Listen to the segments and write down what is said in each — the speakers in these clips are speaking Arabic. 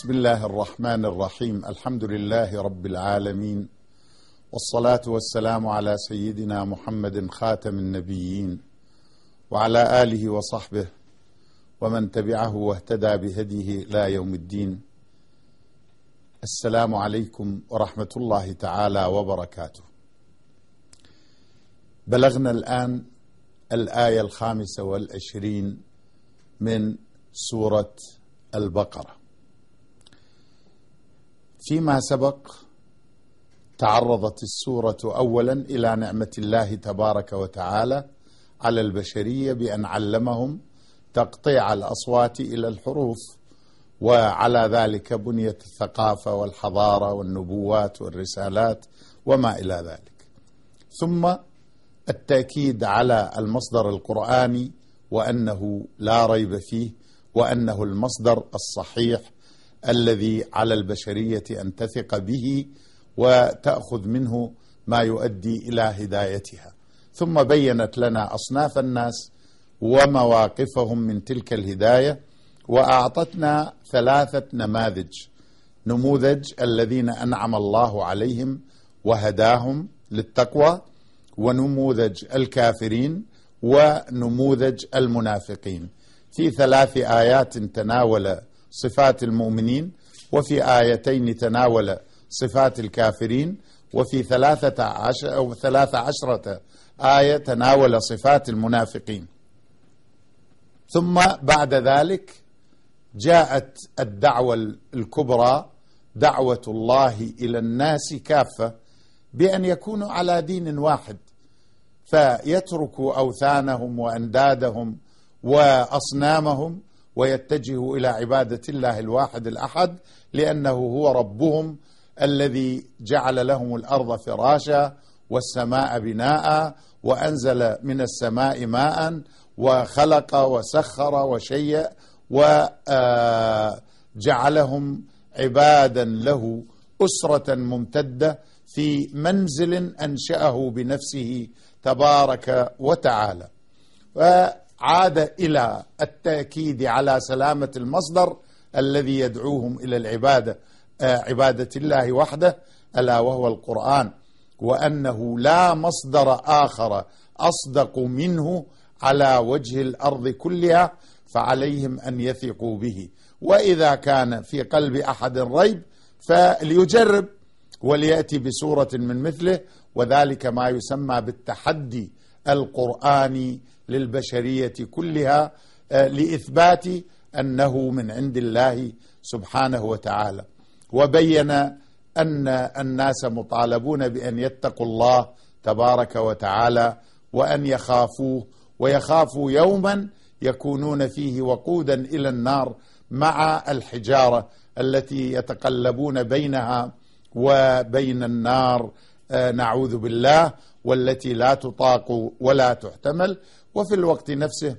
بسم الله الرحمن الرحيم. الحمد لله رب العالمين، والصلاة والسلام على سيدنا محمد خاتم النبيين وعلى آله وصحبه ومن تبعه واهتدى بهديه إلى يوم الدين. السلام عليكم ورحمة الله تعالى وبركاته. بلغنا الآن الآية 25 من سورة البقرة. فيما سبق تعرضت السورة أولا إلى نعمة الله تبارك وتعالى على البشرية بأن علمهم تقطيع الأصوات إلى الحروف، وعلى ذلك بنيت الثقافة والحضارة والنبوات والرسالات وما إلى ذلك. ثم التأكيد على المصدر القرآني وأنه لا ريب فيه، وأنه المصدر الصحيح الذي على البشرية أن تثق به وتأخذ منه ما يؤدي إلى هدايتها. ثم بينت لنا أصناف الناس ومواقفهم من تلك الهداية، وأعطتنا 3 نماذج: نموذج الذين أنعم الله عليهم وهداهم للتقوى، ونموذج الكافرين، ونموذج المنافقين. في 3 آيات تناول صفات المؤمنين، وفي آيتين تناول صفات الكافرين، وفي 13 آية تناول صفات المنافقين. ثم بعد ذلك جاءت الدعوة الكبرى، دعوة الله إلى الناس كافة، بأن يكونوا على دين واحد، فيتركوا أوثانهم وأندادهم وأصنامهم ويتجهوا إلى عبادة الله الواحد الأحد، لأنه هو ربهم الذي جعل لهم الأرض فراشا والسماء بناء وأنزل من السماء ماء وخلق وسخر وشيء، وجعلهم عبادا له أسرة ممتدة في منزل أنشأه بنفسه تبارك وتعالى. وعاد إلى التأكيد على سلامة المصدر الذي يدعوهم إلى العبادة، عبادة الله وحده، ألا وهو القرآن، وأنه لا مصدر آخر أصدق منه على وجه الأرض كلها، فعليهم أن يثقوا به. وإذا كان في قلب أحد ريب فليجرب وليأتي بسورة من مثله، وذلك ما يسمى بالتحدي القرآني للبشرية كلها، لإثبات أنه من عند الله سبحانه وتعالى. وبين أن الناس مطالبون بأن يتقوا الله تبارك وتعالى، وأن يخافوه، ويخافوا يوما يكونون فيه وقودا إلى النار مع الحجارة التي يتقلبون بينها وبين النار، نعوذ بالله، والتي لا تطاق ولا تحتمل. وفي الوقت نفسه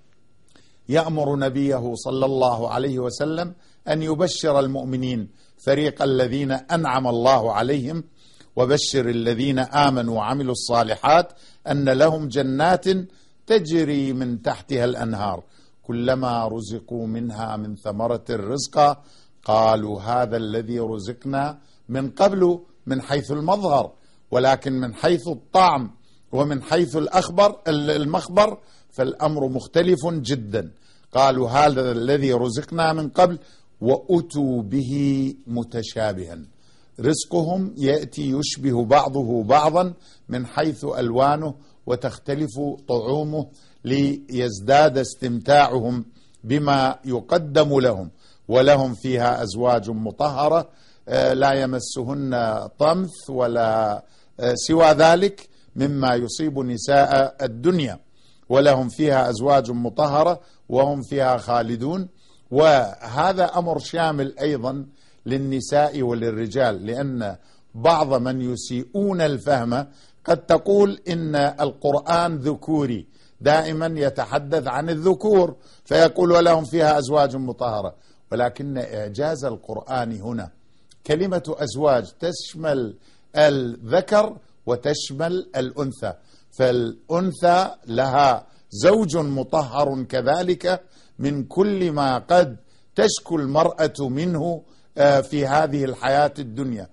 يأمر نبيه صلى الله عليه وسلم أن يبشر المؤمنين فريق الذين أنعم الله عليهم، وبشر الذين آمنوا وعملوا الصالحات أن لهم جنات تجري من تحتها الأنهار كلما رزقوا منها من ثمرة رزقا قالوا هذا الذي رزقنا من قبل، من حيث المظهر، ولكن من حيث الطعم ومن حيث المخبر فالأمر مختلف جدا. قالوا هذا الذي رزقنا من قبل، وأتوا به متشابها. رزقهم يأتي يشبه بعضه بعضا من حيث ألوانه وتختلف طعومه، ليزداد استمتاعهم بما يقدم لهم. ولهم فيها أزواج مطهرة لا يمسهن طمث ولا سوى ذلك مما يصيب نساء الدنيا، ولهم فيها أزواج مطهرة وهم فيها خالدون. وهذا أمر شامل أيضا للنساء وللرجال، لأن بعض من يسيئون الفهم قد تقول إن القرآن ذكوري، دائما يتحدث عن الذكور، فيقول ولهم فيها أزواج مطهرة. ولكن إعجاز القرآن هنا كلمة أزواج تشمل الذكر وتشمل الأنثى، فالأنثى لها زوج مطهر كذلك من كل ما قد تشكو المرأة منه في هذه الحياة الدنيا،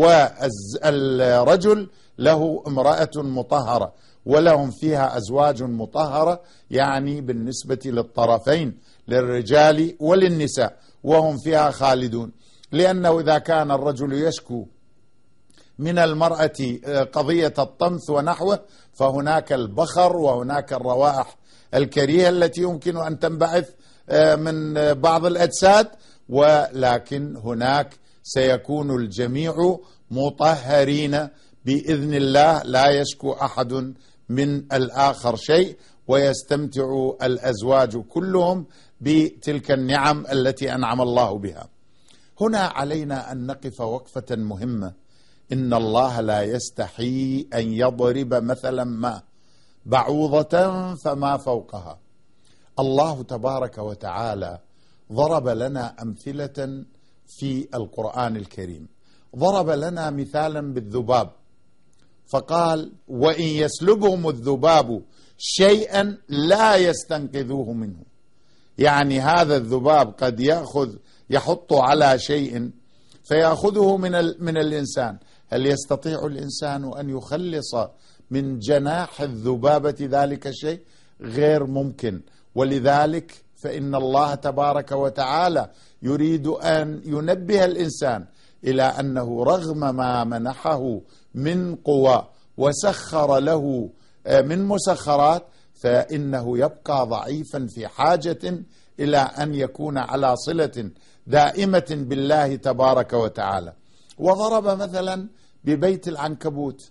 والرجل له امرأة مطهرة ولهم فيها أزواج مطهرة، يعني بالنسبة للطرفين للرجال وللنساء، وهم فيها خالدون. لأنه إذا كان الرجل يشكو من المرأة قضية الطمث ونحوه، فهناك البخر وهناك الروائح الكريهة التي يمكن أن تنبعث من بعض الأجساد، ولكن هناك سيكون الجميع مطهرين بإذن الله، لا يشكو أحد من الآخر شيء، ويستمتع الأزواج كلهم بتلك النعم التي أنعم الله بها. هنا علينا أن نقف وقفة مهمة. إن الله لا يستحي أن يضرب مثلا ما بعوضة فما فوقها. الله تبارك وتعالى ضرب لنا أمثلة في القرآن الكريم. ضرب لنا مثالا بالذباب فقال: وإن يسلبهم الذباب شيئا لا يستنقذوه منه. يعني هذا الذباب قد يحط على شيء فيأخذه من الإنسان. هل يستطيع الإنسان أن يخلص من جناح الذبابة ذلك الشيء؟ غير ممكن. ولذلك فإن الله تبارك وتعالى يريد أن ينبه الإنسان إلى أنه رغم ما منحه من قوى وسخر له من مسخرات، فإنه يبقى ضعيفا في حاجة إلى أن يكون على صلة دائمة بالله تبارك وتعالى. وضرب مثلا ببيت العنكبوت.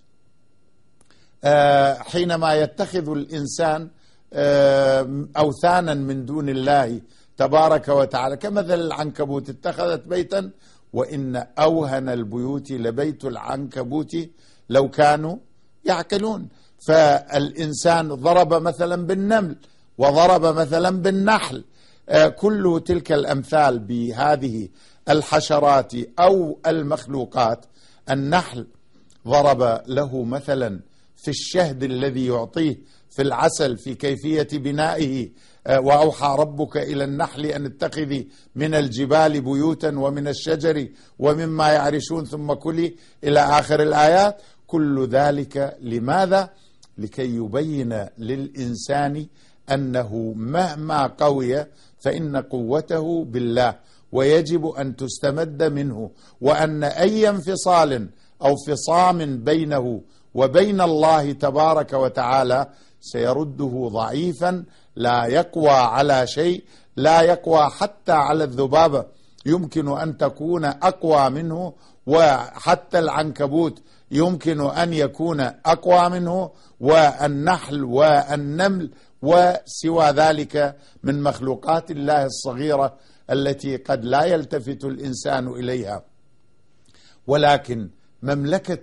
حينما يتخذ الإنسان أوثانا من دون الله تبارك وتعالى، كمثل العنكبوت اتخذت بيتا، وإن أوهن البيوت لبيت العنكبوت لو كانوا يعقلون. فالإنسان ضرب مثلا بالنمل وضرب مثلا بالنحل. كل تلك الأمثال بهذه الحشرات أو المخلوقات. النحل ضرب له مثلا في الشهد الذي يعطيه في العسل في كيفية بنائه: وأوحى ربك إلى النحل أن اتخذي من الجبال بيوتا ومن الشجر ومما يعرشون ثم كلي إلى آخر الآيات. كل ذلك لماذا؟ لكي يبين للإنسان أنه مهما قوي فإن قوته بالله، ويجب أن تستمد منه، وأن أي انفصال أو فصام بينه وبين الله تبارك وتعالى سيرده ضعيفا، لا يقوى على شيء، لا يقوى حتى على الذبابة، يمكن أن تكون أقوى منه، وحتى العنكبوت يمكن أن يكون أقوى منه، والنحل والنمل وسوى ذلك من مخلوقات الله الصغيرة التي قد لا يلتفت الإنسان إليها. ولكن مملكة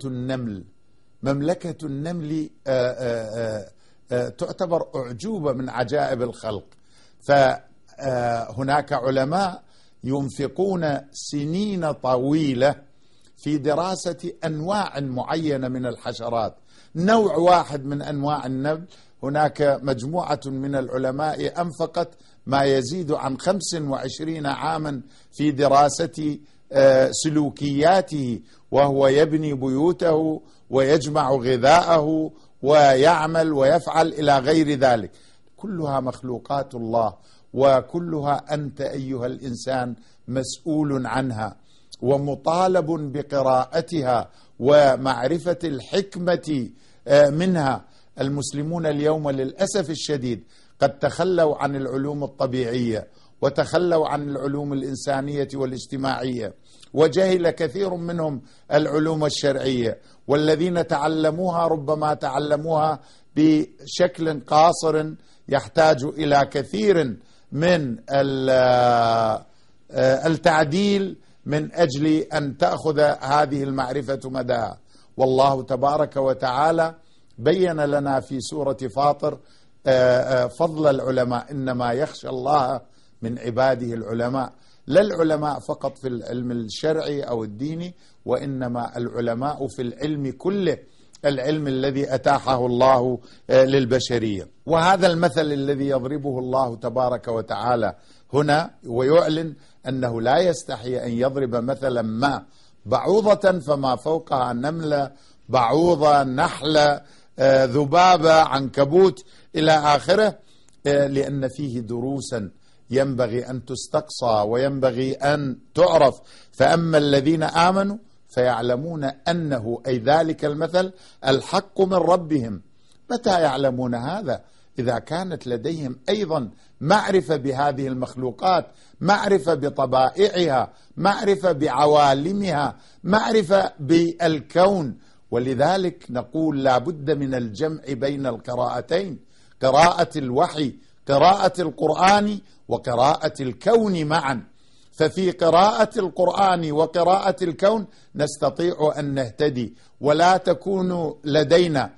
النمل تعتبر أعجوبة من عجائب الخلق. فهناك علماء ينفقون سنين طويلة في دراسة أنواع معينة من الحشرات. نوع واحد من أنواع النمل هناك مجموعة من العلماء أنفقت ما يزيد عن 25 عاما في دراسة سلوكياته، وهو يبني بيوته ويجمع غذاءه ويعمل ويفعل إلى غير ذلك. كلها مخلوقات الله، وكلها أنت أيها الإنسان مسؤول عنها ومطالب بقراءتها ومعرفة الحكمة منها. المسلمون اليوم للأسف الشديد قد تخلوا عن العلوم الطبيعية وتخلوا عن العلوم الإنسانية والاجتماعية، وجهل كثير منهم العلوم الشرعية، والذين تعلموها ربما تعلموها بشكل قاصر يحتاج إلى كثير من التعديل من أجل أن تأخذ هذه المعرفة مداها. والله تبارك وتعالى بين لنا في سورة فاطر فضل العلماء. إنما يخشى الله من عباده العلماء، لا العلماء فقط في العلم الشرعي أو الديني، وإنما العلماء في العلم كله، العلم الذي أتاحه الله للبشرية. وهذا المثل الذي يضربه الله تبارك وتعالى هنا ويعلن أنه لا يستحي أن يضرب مثلا ما بعوضة فما فوقها نملة، بعوضة، نحلة، ذبابة، عنكبوت إلى آخره، لأن فيه دروسا ينبغي أن تستقصى وينبغي أن تعرف. فأما الذين آمنوا فيعلمون أنه أي ذلك المثل الحق من ربهم. متى يعلمون هذا؟ إذا كانت لديهم أيضا معرفة بهذه المخلوقات، معرفة بطبائعها، معرفة بعوالمها، معرفة بالكون. ولذلك نقول لا بد من الجمع بين القراءتين، قراءة الوحي، قراءة القرآن، وقراءة الكون معا. ففي قراءة القرآن وقراءة الكون نستطيع أن نهتدي، ولا تكون لدينا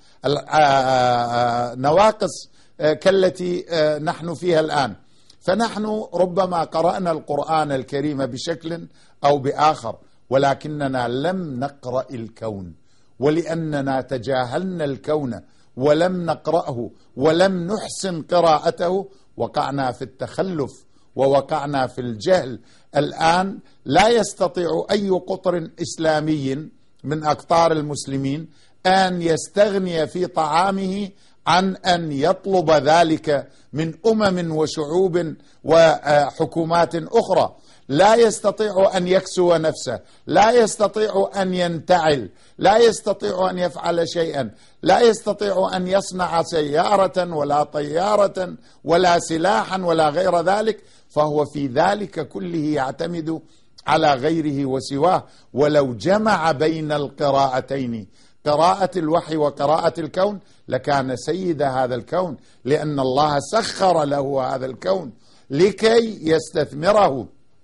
نواقص كالتي نحن فيها الآن. فنحن ربما قرأنا القرآن الكريم بشكل أو بآخر، ولكننا لم نقرأ الكون، ولأننا تجاهلنا الكون ولم نقرأه ولم نحسن قراءته وقعنا في التخلف ووقعنا في الجهل. الآن لا يستطيع أي قطر إسلامي من أقطار المسلمين أن يستغني في طعامه عن أن يطلب ذلك من أمم وشعوب وحكومات أخرى. لا يستطيع أن يكسو نفسه، لا يستطيع أن ينتعل، لا يستطيع أن يفعل شيئا، لا يستطيع أن يصنع سيارة ولا طيارة ولا سلاحا ولا غير ذلك، فهو في ذلك كله يعتمد على غيره وسواه. ولو جمع بين القراءتين، قراءة الوحي وقراءة الكون، لكان سيد هذا الكون، لأن الله سخر له هذا الكون لكي يستثمره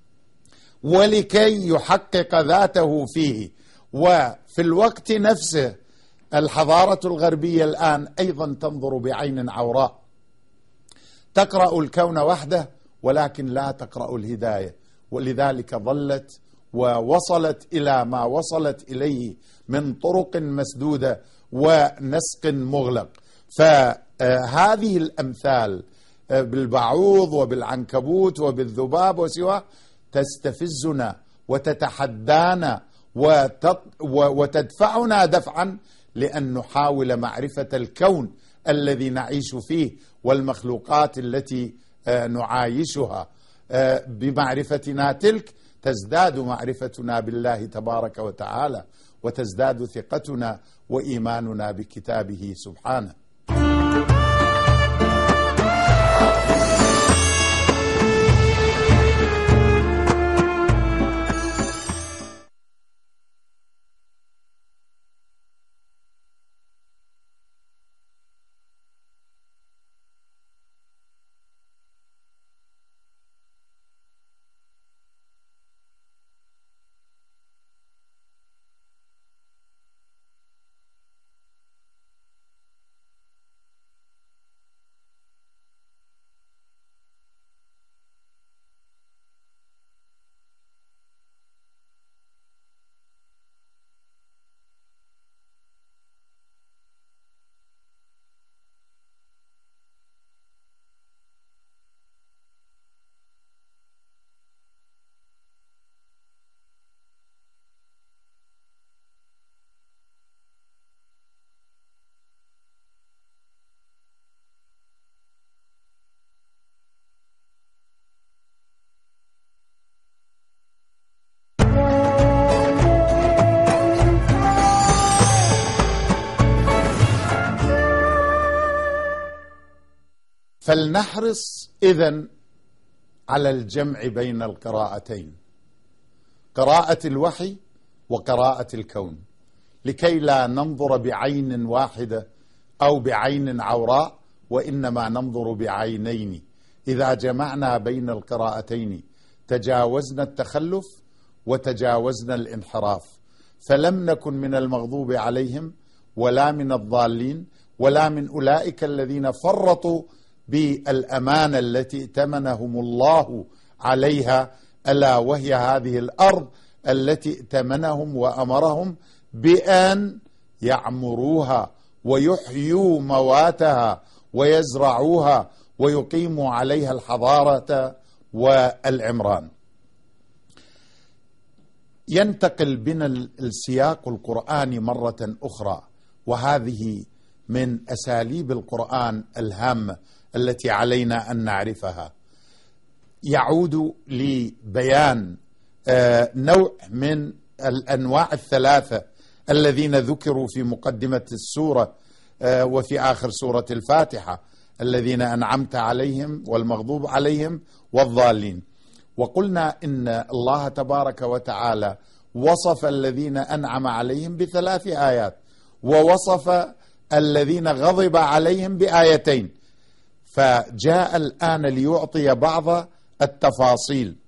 ولكي يحقق ذاته فيه. وفي الوقت نفسه الحضارة الغربية الآن أيضا تنظر بعين عوراء، تقرأ الكون وحده ولكن لا تقرأ الهداية، ولذلك ظلت ووصلت إلى ما وصلت إليه من طرق مسدودة ونسق مغلق. فهذه الأمثال بالبعوض وبالعنكبوت وبالذباب وسواه تستفزنا وتتحدانا وتدفعنا دفعا لأن نحاول معرفة الكون الذي نعيش فيه والمخلوقات التي نعايشها. بمعرفتنا تلك تزداد معرفتنا بالله تبارك وتعالى، وتزداد ثقتنا وإيماننا بكتابه سبحانه. فلنحرص إذن على الجمع بين القراءتين، قراءة الوحي وقراءة الكون، لكي لا ننظر بعين واحدة أو بعين عوراء، وإنما ننظر بعينين. إذا جمعنا بين القراءتين تجاوزنا التخلف وتجاوزنا الانحراف، فلم نكن من المغضوب عليهم ولا من الضالين ولا من أولئك الذين فرطوا بالأمانة التي ائتمنهم الله عليها، ألا وهي هذه الأرض التي ائتمنهم وأمرهم بأن يعمروها ويحيوا مواتها ويزرعوها ويقيموا عليها الحضارة والعمران. ينتقل بنا السياق القرآني مرة أخرى، وهذه من أساليب القرآن الهامة التي علينا أن نعرفها. يعود لبيان نوع من الأنواع الثلاثة الذين ذكروا في مقدمة السورة وفي آخر سورة الفاتحة: الذين أنعمت عليهم والمغضوب عليهم والضالين. وقلنا إن الله تبارك وتعالى وصف الذين أنعم عليهم ب3 آيات، ووصف الذين غضب عليهم ب2. فجاء الآن ليعطي بعض التفاصيل،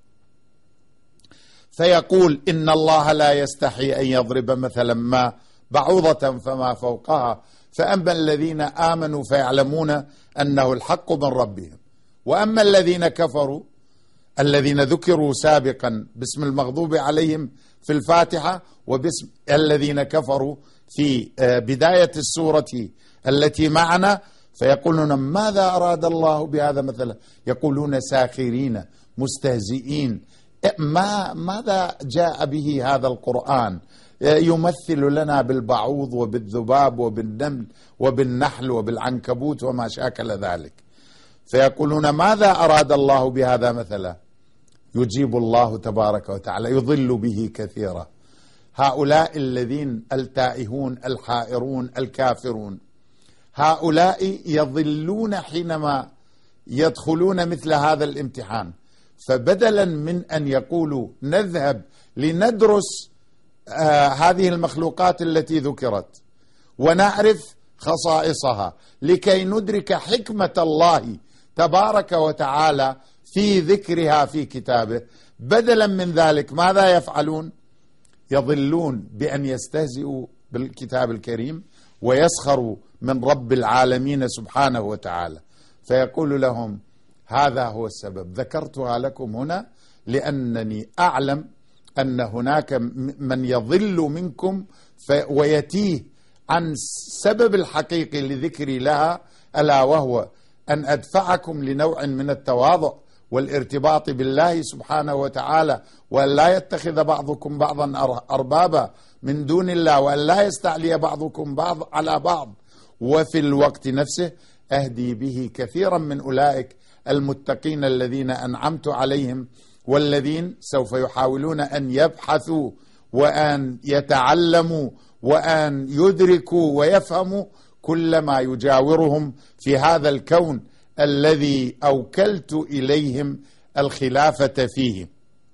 فيقول: إن الله لا يستحي أن يضرب مثلا ما بعوضة فما فوقها، فأما الذين آمنوا فيعلمون أنه الحق من ربهم، وأما الذين كفروا الذين ذكروا سابقا باسم المغضوب عليهم في الفاتحة وباسم الذين كفروا في بداية السورة التي معنا، فيقولون: ماذا أراد الله بهذا مثلا؟ يقولون: ساخرين مستهزئين. ماذا جاء به هذا القرآن؟ يمثل لنا بالبعوض وبالذباب وبالنمل وبالنحل وبالعنكبوت وما شاكل ذلك. فيقولون: ماذا أراد الله بهذا مثلا؟ يجيب الله تبارك وتعالى: يضل به كثيرا. هؤلاء الذين التائهون الحائرون الكافرون، هؤلاء يضلون حينما يدخلون مثل هذا الامتحان. فبدلا من أن يقولوا نذهب لندرس هذه المخلوقات التي ذكرت ونعرف خصائصها لكي ندرك حكمة الله تبارك وتعالى في ذكرها في كتابه، بدلا من ذلك ماذا يفعلون؟ يضلون بأن يستهزئوا بالكتاب الكريم ويسخروا من رب العالمين سبحانه وتعالى. فيقول لهم: هذا هو السبب، ذكرتها لكم هنا لأنني أعلم أن هناك من يضل منكم ويتيه عن السبب الحقيقي لذكري لها، ألا وهو أن أدفعكم لنوع من التواضع والارتباط بالله سبحانه وتعالى، وأن لا يتخذ بعضكم بعضا أربابا من دون الله، وأن لا يستعلي بعضكم بعض على بعض. وفي الوقت نفسه أهدي به كثيرا من أولئك المتقين الذين أنعمت عليهم، والذين سوف يحاولون أن يبحثوا وأن يتعلموا وأن يدركوا ويفهموا كل ما يجاورهم في هذا الكون الذي أوكلت إليهم الخلافة فيه.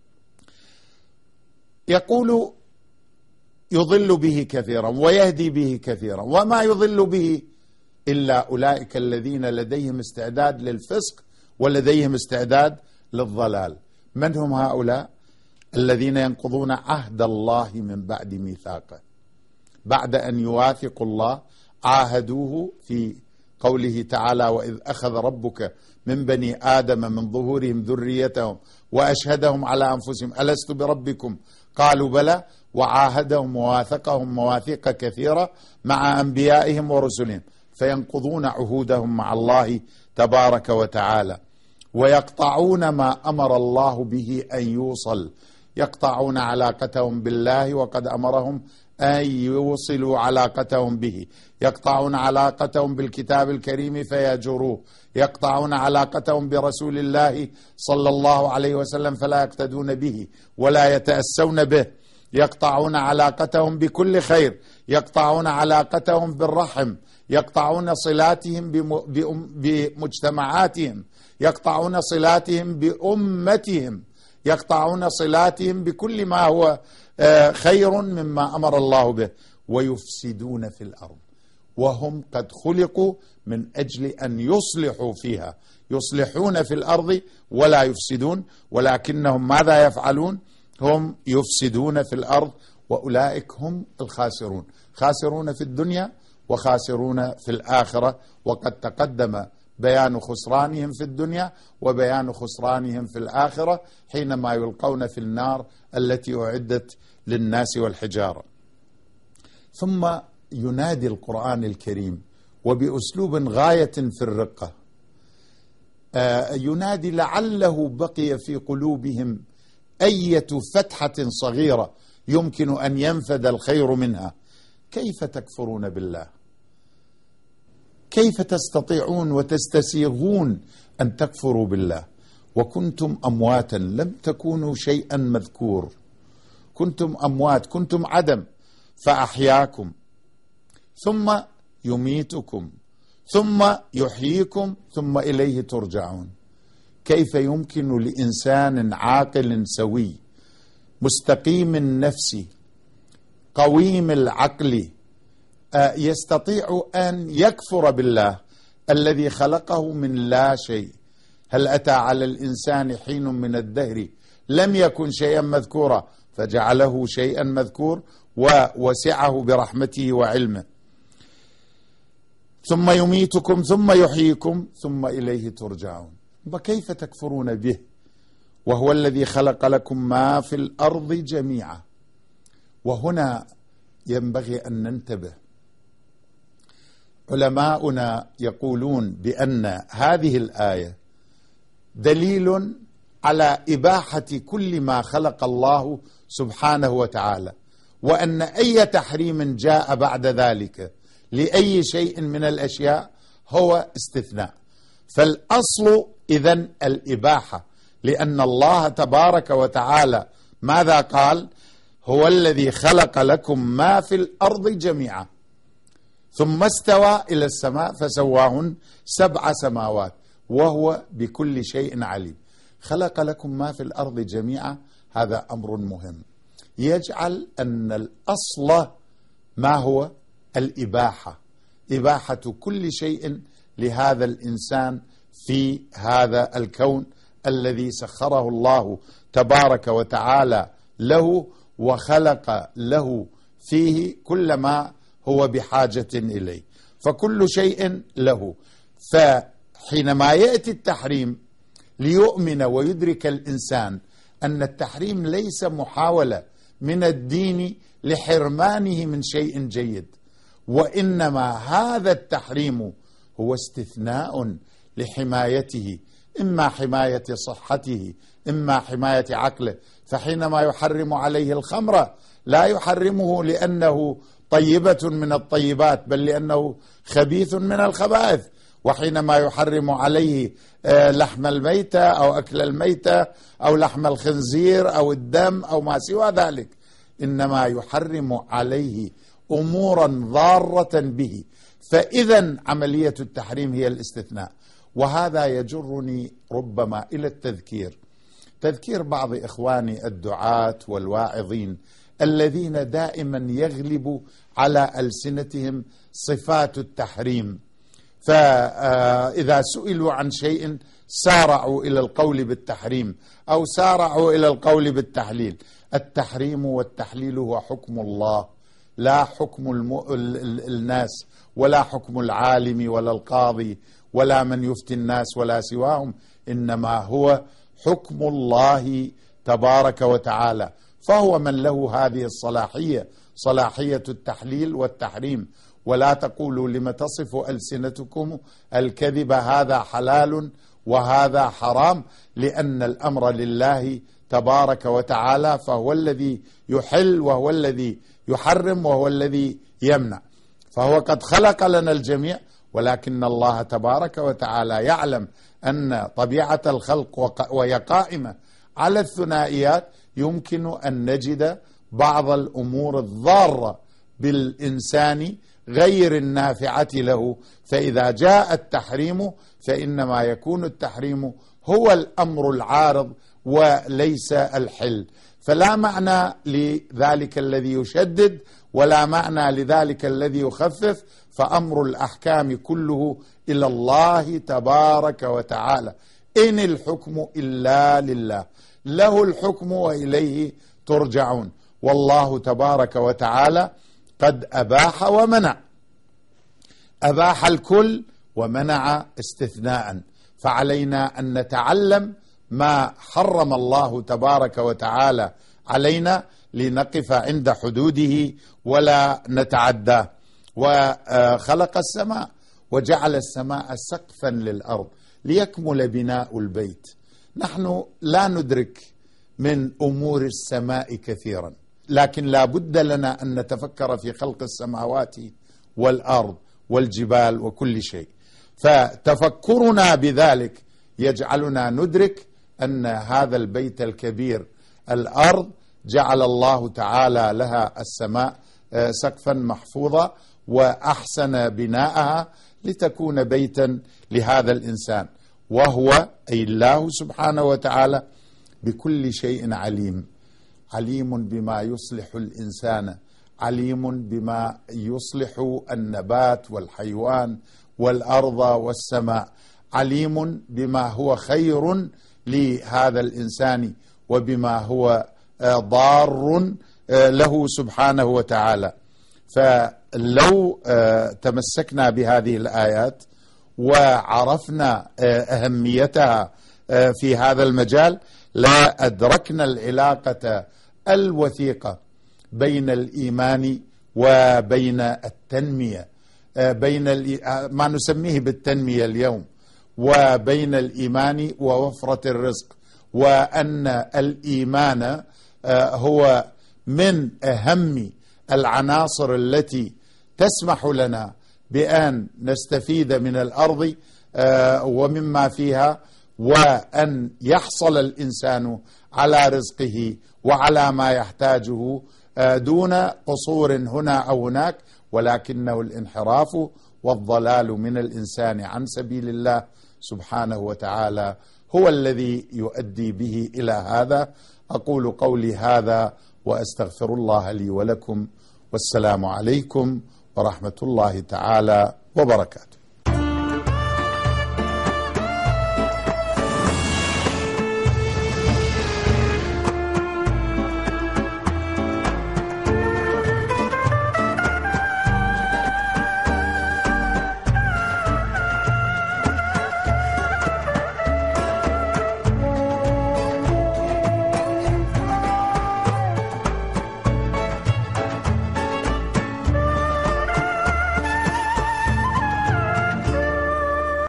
يقول: يضل به كثيرا ويهدي به كثيرا، وما يضل به إلا أولئك الذين لديهم استعداد للفسق ولديهم استعداد للضلال. من هم هؤلاء؟ الذين ينقضون عهد الله من بعد ميثاقه، بعد أن يواثقوا الله عاهدوه في قوله تعالى: وإذ أخذ ربك من بني آدم من ظهورهم ذريتهم وأشهدهم على أنفسهم ألست بربكم قالوا بلى، وعاهدهم وواثقهم مواثيق كثيرة مع أنبيائهم ورسلهم، فينقضون عهودهم مع الله تبارك وتعالى، ويقطعون ما أمر الله به أن يوصل، يقطعون علاقتهم بالله وقد أمرهم أن يوصلوا علاقتهم به، يقطعون علاقتهم بالكتاب الكريم فيجروه، يقطعون علاقتهم برسول الله صلى الله عليه وسلم فلا يقتدون به ولا يتأسون به، يقطعون علاقتهم بكل خير، يقطعون علاقتهم بالرحم، يقطعون صلاتهم بمجتمعاتهم، يقطعون صلاتهم بأمتهم، يقطعون صلاتهم بكل ما هو خير مما أمر الله به، ويفسدون في الأرض، وهم قد خلقوا من أجل أن يصلحوا فيها، يصلحون في الأرض ولا يفسدون، ولكنهم ماذا يفعلون؟ هم يفسدون في الأرض، وأولئك هم الخاسرون، خاسرون في الدنيا وخاسرون في الآخرة. وقد تقدم بيان خسرانهم في الدنيا وبيان خسرانهم في الآخرة حينما يلقون في النار التي أعدت للناس والحجارة. ثم ينادي القرآن الكريم وبأسلوب غاية في الرقة ينادي لعله بقي في قلوبهم أية فتحة صغيرة يمكن أن ينفذ الخير منها. كيف تكفرون بالله؟ كيف تستطيعون وتستسيغون أن تكفروا بالله وكنتم أمواتا؟ لم تكونوا شيئا مذكور، كنتم أموات، كنتم عدم، فأحياكم ثم يميتكم ثم يحييكم ثم إليه ترجعون. كيف يمكن لإنسان عاقل سوي مستقيم النفس قويم العقل يستطيع أن يكفر بالله الذي خلقه من لا شيء؟ هل أتى على الإنسان حين من الدهر لم يكن شيئا مذكورا فجعله شيئا مذكور ووسعه برحمته وعلمه. ثم يميتكم ثم يحييكم ثم إليه ترجعون. وكيف تكفرون به وهو الذي خلق لكم ما في الأرض جميعا؟ وهنا ينبغي أن ننتبه. علماؤنا يقولون بأن هذه الآية دليل على إباحة كل ما خلق الله سبحانه وتعالى، وأن أي تحريم جاء بعد ذلك لأي شيء من الأشياء هو استثناء. فالأصل إذن الإباحة، لأن الله تبارك وتعالى ماذا قال؟ هو الذي خلق لكم ما في الأرض جميعا ثم استوى إلى السماء فسواهن 7 سماوات وهو بكل شيء عليم. خلق لكم ما في الأرض جميعا، هذا أمر مهم يجعل أن الأصل ما هو؟ الإباحة، إباحة كل شيء لهذا الإنسان في هذا الكون الذي سخره الله تبارك وتعالى له وخلق له فيه كل ما هو بحاجة إليه، فكل شيء له. فحينما يأتي التحريم ليؤمن ويدرك الإنسان أن التحريم ليس محاولة من الدين لحرمانه من شيء جيد، وإنما هذا التحريم هو استثناء لحمايته، إما حماية صحته إما حماية عقله. فحينما يحرم عليه الخمر لا يحرمه لأنه طيبة من الطيبات، بل لأنه خبيث من الخبائث. وحينما يحرم عليه لحم الميتة أو أكل الميتة أو لحم الخنزير أو الدم أو ما سوى ذلك، إنما يحرم عليه أمورا ضارة به. فإذا عملية التحريم هي الاستثناء. وهذا يجرني ربما إلى تذكير بعض إخواني الدعاة والواعظين الذين دائما يغلب على ألسنتهم صفات التحريم، فإذا سئلوا عن شيء سارعوا إلى القول بالتحريم أو سارعوا إلى القول بالتحليل. التحريم والتحليل هو حكم الله، لا حكم الناس ولا حكم العالم ولا القاضي ولا من يفتي الناس ولا سواهم، إنما هو حكم الله تبارك وتعالى. فهو من له هذه الصلاحية، صلاحية التحليل والتحريم. ولا تقولوا لم تصف ألسنتكم الكذب هذا حلال وهذا حرام، لأن الأمر لله تبارك وتعالى، فهو الذي يحل وهو الذي يحرم وهو الذي يمنع. فهو قد خلق لنا الجميع، ولكن الله تبارك وتعالى يعلم أن طبيعة الخلق وهي قائمة على الثنائيات يمكن أن نجد بعض الأمور الضارة بالإنسان غير النافعة له. فإذا جاء التحريم فإنما يكون التحريم هو الأمر العارض وليس الحل. فلا معنى لذلك الذي يشدد ولا معنى لذلك الذي يخفف، فأمر الأحكام كله إلى الله تبارك وتعالى. إن الحكم إلا لله، له الحكم وإليه ترجعون. والله تبارك وتعالى قد أباح ومنع، أباح الكل ومنع استثناء. فعلينا أن نتعلم ما حرم الله تبارك وتعالى علينا لنقف عند حدوده ولا نتعداه. وخلق السماء وجعل السماء سقفا للأرض، ليكمل بناء البيت. نحن لا ندرك من أمور السماء كثيرا، لكن لا بد لنا أن نتفكر في خلق السماوات والأرض والجبال وكل شيء، فتفكرنا بذلك يجعلنا ندرك أن هذا البيت الكبير، الأرض جعل الله تعالى لها السماء سقفا محفوظا وأحسن بناءها لتكون بيتا لهذا الإنسان، وهو أي الله سبحانه وتعالى بكل شيء عليم، عليم بما يصلح الإنسان، عليم بما يصلح النبات والحيوان والأرض والسماء، عليم بما هو خير لهذا الإنسان وبما هو ضار له سبحانه وتعالى. فلو تمسكنا بهذه الآيات وعرفنا أهميتها في هذا المجال لا أدركنا العلاقة الوثيقة بين الإيمان وبين التنمية، بين ما نسميه بالتنمية اليوم، وبين الإيمان ووفرة الرزق، وأن الإيمان هو من أهم العناصر التي تسمح لنا بأن نستفيد من الأرض ومما فيها، وأن يحصل الإنسان على رزقه وعلى ما يحتاجه دون قصور هنا أو هناك، ولكنه الانحراف والضلال من الإنسان عن سبيل الله سبحانه وتعالى هو الذي يؤدي به إلى هذا. أقول قولي هذا وأستغفر الله لي ولكم، والسلام عليكم ورحمة الله تعالى وبركاته.